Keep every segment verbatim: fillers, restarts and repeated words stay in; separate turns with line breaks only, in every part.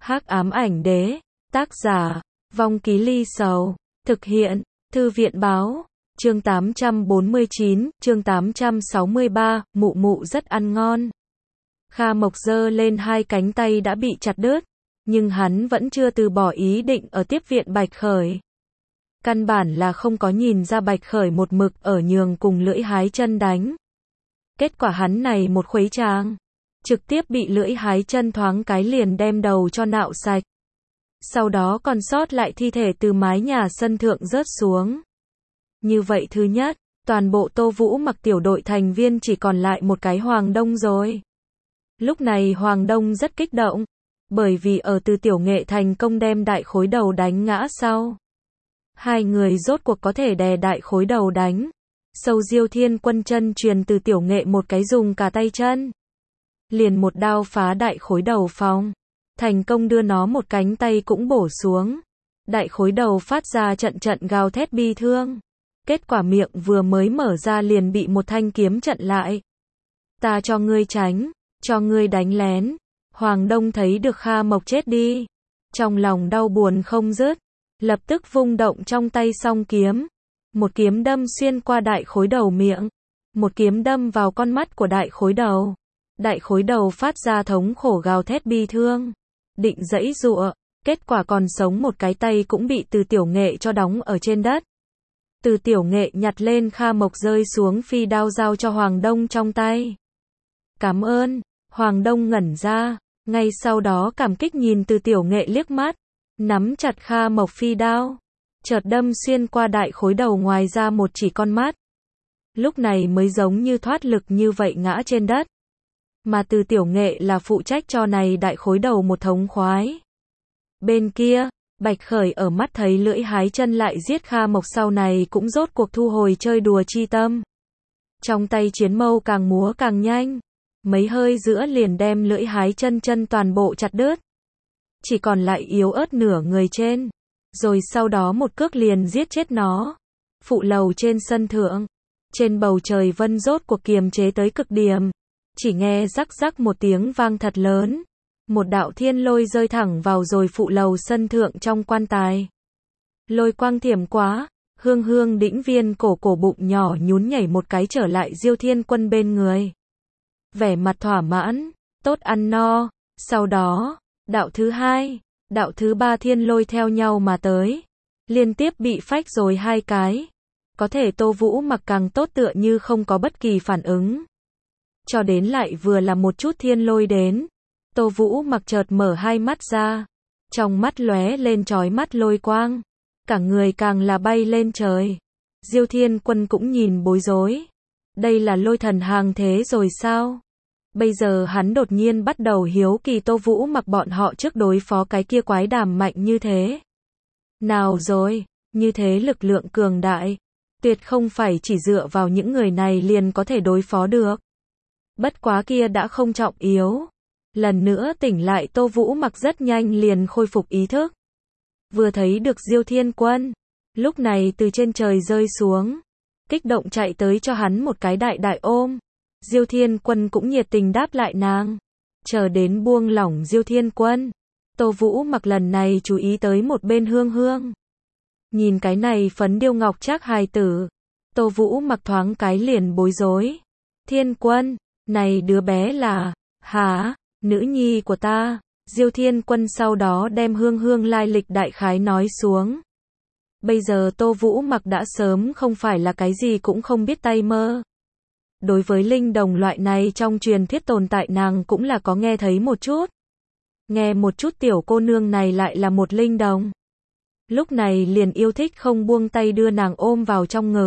Hắc ám ảnh đế, tác giả, Vong Ký Ly Sầu, thực hiện, Thư viện báo, chương tám trăm bốn mươi chín, chương tám trăm sáu mươi ba, mụ mụ rất ăn ngon. Kha Mộc giơ lên hai cánh tay đã bị chặt đứt, nhưng hắn vẫn chưa từ bỏ ý định ở tiếp viện Bạch Khởi. Căn bản là không có nhìn ra Bạch Khởi một mực ở nhường cùng lưỡi hái chân đánh. Kết quả hắn này một khuấy tràng, trực tiếp bị lưỡi hái chân thoáng cái liền đem đầu cho nạo sạch. Sau đó còn sót lại thi thể từ mái nhà sân thượng rớt xuống. Như vậy thứ nhất, toàn bộ Tô Vũ Mặc tiểu đội thành viên chỉ còn lại một cái Hoàng Đông rồi. Lúc này Hoàng Đông rất kích động, bởi vì ở Từ Tiểu Nghệ thành công đem đại khối đầu đánh ngã sau. Hai người rốt cuộc có thể đè đại khối đầu đánh. Sâu Diêu Thiên Quân chân truyền Từ Tiểu Nghệ một cái dùng cả tay chân. Liền một đao phá đại khối đầu phòng. Thành công đưa nó một cánh tay cũng bổ xuống. Đại khối đầu phát ra trận trận gào thét bi thương. Kết quả miệng vừa mới mở ra liền bị một thanh kiếm chặn lại. Ta cho ngươi tránh, cho ngươi đánh lén. Hoàng Đông thấy được Kha Mộc chết đi. Trong lòng đau buồn không dứt. Lập tức vung động trong tay song kiếm. Một kiếm đâm xuyên qua đại khối đầu miệng. Một kiếm đâm vào con mắt của đại khối đầu. Đại khối đầu phát ra thống khổ gào thét bi thương. Định giãy giụa, kết quả còn sống một cái tay cũng bị Từ Tiểu Nghệ cho đóng ở trên đất. Từ Tiểu Nghệ nhặt lên Kha Mộc rơi xuống phi đao giao cho Hoàng Đông trong tay. Cảm ơn, Hoàng Đông ngẩn ra, ngay sau đó cảm kích nhìn Từ Tiểu Nghệ liếc mắt, nắm chặt Kha Mộc phi đao, chợt đâm xuyên qua đại khối đầu ngoài ra một chỉ con mắt. Lúc này mới giống như thoát lực như vậy ngã trên đất. Mà Từ Tiểu Nghệ là phụ trách cho này đại khối đầu một thống khoái. Bên kia, Bạch Khởi ở mắt thấy lưỡi hái chân lại giết Kha Mộc sau này cũng rốt cuộc thu hồi chơi đùa chi tâm. Trong tay chiến mâu càng múa càng nhanh. Mấy hơi giữa liền đem lưỡi hái chân chân toàn bộ chặt đứt. Chỉ còn lại yếu ớt nửa người trên. Rồi sau đó một cước liền giết chết nó. Phụ lầu trên sân thượng. Trên bầu trời vân rốt cuộc kiềm chế tới cực điểm. Chỉ nghe rắc rắc một tiếng vang thật lớn. Một đạo thiên lôi rơi thẳng vào rồi phụ lầu sân thượng trong quan tài. Lôi quang thiểm quá, hương hương đĩnh viên cổ cổ bụng nhỏ nhún nhảy một cái trở lại Diêu Thiên Quân bên người. Vẻ mặt thỏa mãn, tốt ăn no. Sau đó, đạo thứ hai, đạo thứ ba thiên lôi theo nhau mà tới. Liên tiếp bị phách rồi hai cái. Có thể Tô Vũ Mặc càng tốt tựa như không có bất kỳ phản ứng. Cho đến lại vừa là một chút thiên lôi đến. Tô Vũ Mặc chợt mở hai mắt ra. Trong mắt lóe lên chói mắt lôi quang. Cả người càng là bay lên trời. Diêu Thiên Quân cũng nhìn bối rối. Đây là lôi thần hàng thế rồi sao? Bây giờ hắn đột nhiên bắt đầu hiếu kỳ Tô Vũ Mặc bọn họ trước đối phó cái kia quái đàm mạnh như thế. Nào rồi, như thế lực lượng cường đại. Tuyệt không phải chỉ dựa vào những người này liền có thể đối phó được. Bất quá kia đã không trọng yếu. Lần nữa tỉnh lại Tô Vũ Mặc rất nhanh liền khôi phục ý thức. Vừa thấy được Diêu Thiên Quân. Lúc này từ trên trời rơi xuống. Kích động chạy tới cho hắn một cái đại đại ôm. Diêu Thiên Quân cũng nhiệt tình đáp lại nàng. Chờ đến buông lỏng Diêu Thiên Quân. Tô Vũ Mặc lần này chú ý tới một bên hương hương. Nhìn cái này phấn điêu ngọc trác hài tử. Tô Vũ Mặc thoáng cái liền bối rối. Thiên Quân, này đứa bé là, hả, nữ nhi của ta. Diêu Thiên Quân sau đó đem hương hương lai lịch đại khái nói xuống. Bây giờ Tô Vũ Mặc đã sớm không phải là cái gì cũng không biết tay mơ. Đối với linh đồng loại này trong truyền thuyết tồn tại nàng cũng là có nghe thấy một chút. Nghe một chút tiểu cô nương này lại là một linh đồng. Lúc này liền yêu thích không buông tay đưa nàng ôm vào trong ngực.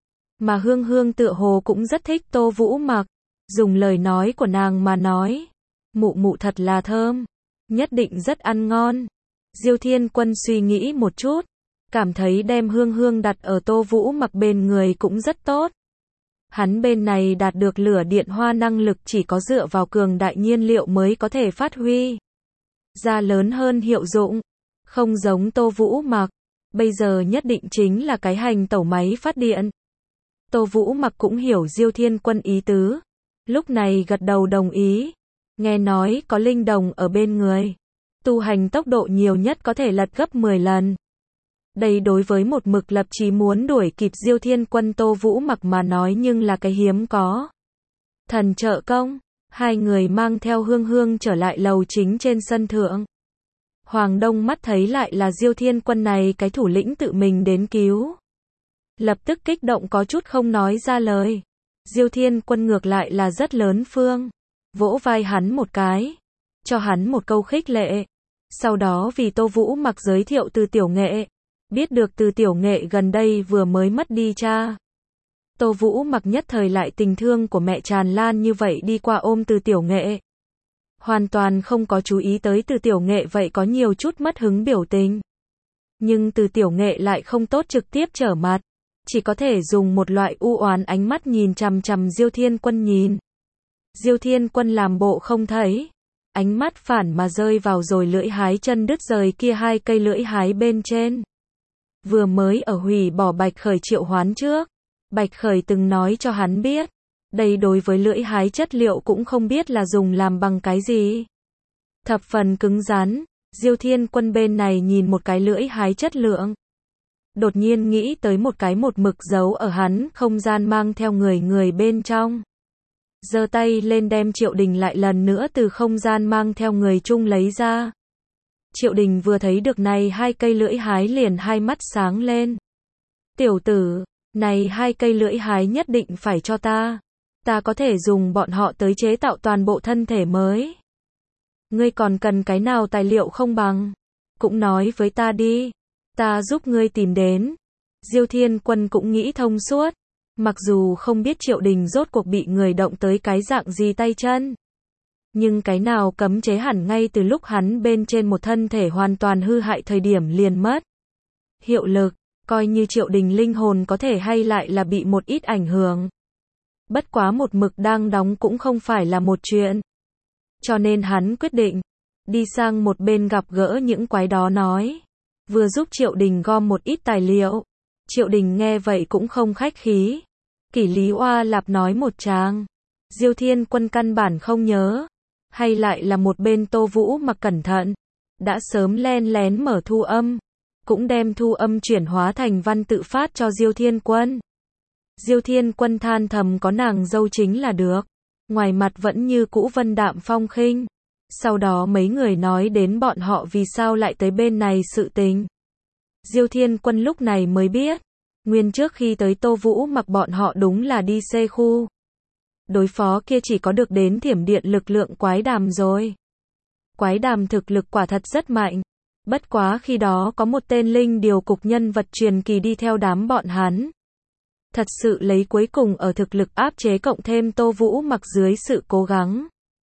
Mà hương hương tựa hồ cũng rất thích Tô Vũ Mặc. Dùng lời nói của nàng mà nói. Mụ mụ thật là thơm. Nhất định rất ăn ngon. Diêu Thiên Quân suy nghĩ một chút. Cảm thấy đem hương hương đặt ở Tô Vũ Mặc bên người cũng rất tốt. Hắn bên này đạt được lửa điện hoa năng lực chỉ có dựa vào cường đại nhiên liệu mới có thể phát huy ra lớn hơn hiệu dụng. Không giống Tô Vũ Mặc. Bây giờ nhất định chính là cái hành tẩu máy phát điện. Tô Vũ Mặc cũng hiểu Diêu Thiên Quân ý tứ. Lúc này gật đầu đồng ý. Nghe nói có linh đồng ở bên người. Tu hành tốc độ nhiều nhất có thể lật gấp mười lần. Đây đối với một mực lập chí muốn đuổi kịp Diêu Thiên Quân Tô Vũ Mặc mà nói nhưng là cái hiếm có. Thần trợ công, hai người mang theo Hương Hương trở lại lầu chính trên sân thượng. Hoàng Đông mắt thấy lại là Diêu Thiên Quân này cái thủ lĩnh tự mình đến cứu. Lập tức kích động có chút không nói ra lời. Diêu Thiên Quân ngược lại là rất lớn phương. Vỗ vai hắn một cái. Cho hắn một câu khích lệ. Sau đó vì Tô Vũ Mặc giới thiệu Từ Tiểu Nghệ. Biết được Từ Tiểu Nghệ gần đây vừa mới mất đi cha. Tô Vũ Mặc nhất thời lại tình thương của mẹ tràn lan như vậy đi qua ôm Từ Tiểu Nghệ. Hoàn toàn không có chú ý tới Từ Tiểu Nghệ vậy có nhiều chút mất hứng biểu tình. Nhưng Từ Tiểu Nghệ lại không tốt trực tiếp trở mặt. Chỉ có thể dùng một loại u oán ánh mắt nhìn chằm chằm Diêu Thiên Quân nhìn. Diêu Thiên Quân làm bộ không thấy. Ánh mắt phản mà rơi vào rồi lưỡi hái chân đứt rời kia hai cây lưỡi hái bên trên. Vừa mới ở hủy bỏ Bạch Khởi triệu hoán trước. Bạch Khởi từng nói cho hắn biết. Đây đối với lưỡi hái chất liệu cũng không biết là dùng làm bằng cái gì. Thập phần cứng rắn. Diêu Thiên Quân bên này nhìn một cái lưỡi hái chất lượng. Đột nhiên nghĩ tới một cái một mực giấu ở hắn không gian mang theo người người bên trong. Giơ tay lên đem Triệu Đình lại lần nữa từ không gian mang theo người chung lấy ra. Triệu Đình vừa thấy được này hai cây lưỡi hái liền hai mắt sáng lên. Tiểu tử, này hai cây lưỡi hái nhất định phải cho ta. Ta có thể dùng bọn họ tới chế tạo toàn bộ thân thể mới. Ngươi còn cần cái nào tài liệu không bằng? Cũng nói với ta đi. Ta giúp ngươi tìm đến. Diêu Thiên Quân cũng nghĩ thông suốt. Mặc dù không biết Triệu Đình rốt cuộc bị người động tới cái dạng gì tay chân. Nhưng cái nào cấm chế hẳn ngay từ lúc hắn bên trên một thân thể hoàn toàn hư hại thời điểm liền mất. Hiệu lực, coi như Triệu Đình linh hồn có thể hay lại là bị một ít ảnh hưởng. Bất quá một mực đang đóng cũng không phải là một chuyện. Cho nên hắn quyết định. Đi sang một bên gặp gỡ những quái đó nói. Vừa giúp Triệu Đình gom một ít tài liệu. Triệu Đình nghe vậy cũng không khách khí. Kỷ Lý Oa Lạp nói một tràng. Diêu Thiên Quân căn bản không nhớ. Hay lại là một bên Tô Vũ Mặc cẩn thận. Đã sớm len lén mở thu âm. Cũng đem thu âm chuyển hóa thành văn tự phát cho Diêu Thiên Quân. Diêu Thiên Quân than thầm có nàng dâu chính là được. Ngoài mặt vẫn như cũ vân đạm phong khinh. Sau đó mấy người nói đến bọn họ vì sao lại tới bên này sự tình. Diêu Thiên Quân lúc này mới biết. Nguyên trước khi tới Tô Vũ Mặc bọn họ đúng là đi xê khu. Đối phó kia chỉ có được đến thiểm điện lực lượng quái đàm rồi. Quái đàm thực lực quả thật rất mạnh. Bất quá khi đó có một tên linh điều cục nhân vật truyền kỳ đi theo đám bọn hắn. Thật sự lấy cuối cùng ở thực lực áp chế cộng thêm Tô Vũ Mặc dưới sự cố gắng.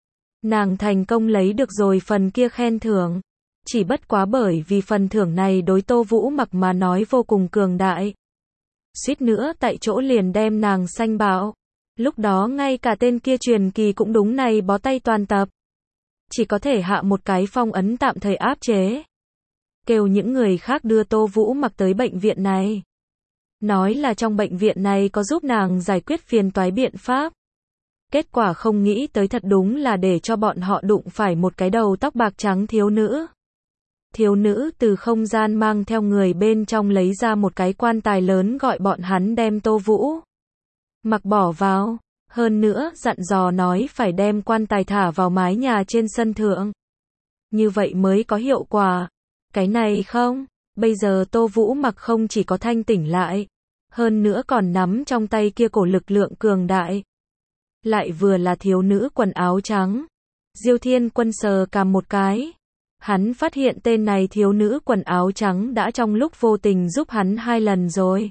Nàng thành công lấy được rồi phần kia khen thưởng. Chỉ bất quá bởi vì phần thưởng này đối Tô Vũ Mặc mà nói vô cùng cường đại. Suýt nữa tại chỗ liền đem nàng sanh bạo. Lúc đó ngay cả tên kia truyền kỳ cũng đúng này bó tay toàn tập. Chỉ có thể hạ một cái phong ấn tạm thời áp chế. Kêu những người khác đưa Tô Vũ Mặc tới bệnh viện này. Nói là trong bệnh viện này có giúp nàng giải quyết phiền toái biện pháp. Kết quả không nghĩ tới thật đúng là để cho bọn họ đụng phải một cái đầu tóc bạc trắng thiếu nữ. Thiếu nữ từ không gian mang theo người bên trong lấy ra một cái quan tài lớn gọi bọn hắn đem Tô Vũ Mặc bỏ vào. Hơn nữa dặn dò nói phải đem quan tài thả vào mái nhà trên sân thượng. Như vậy mới có hiệu quả. Cái này không, bây giờ Tô Vũ Mặc không chỉ có thanh tỉnh lại. Hơn nữa còn nắm trong tay kia cổ lực lượng cường đại. Lại vừa là thiếu nữ quần áo trắng. Diêu Thiên Quân sờ cằm một cái. Hắn phát hiện tên này thiếu nữ quần áo trắng đã trong lúc vô tình giúp hắn hai lần rồi.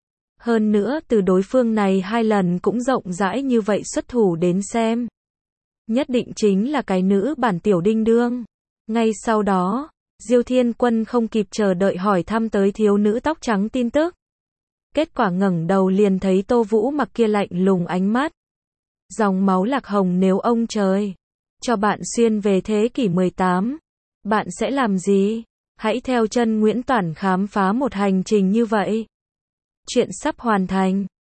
Hơn nữa từ đối phương này hai lần cũng rộng rãi như vậy xuất thủ đến xem. Nhất định chính là cái nữ bản tiểu đinh đương. Ngay sau đó, Diêu Thiên Quân không kịp chờ đợi hỏi thăm tới thiếu nữ tóc trắng tin tức. Kết quả ngẩng đầu liền thấy Tô Vũ Mặc kia lạnh lùng ánh mắt. Dòng máu lạc hồng nếu ông trời cho bạn xuyên về thế kỷ mười tám, bạn sẽ làm gì? Hãy theo chân Nguyễn Toản khám phá một hành trình như vậy. Chuyện sắp hoàn thành.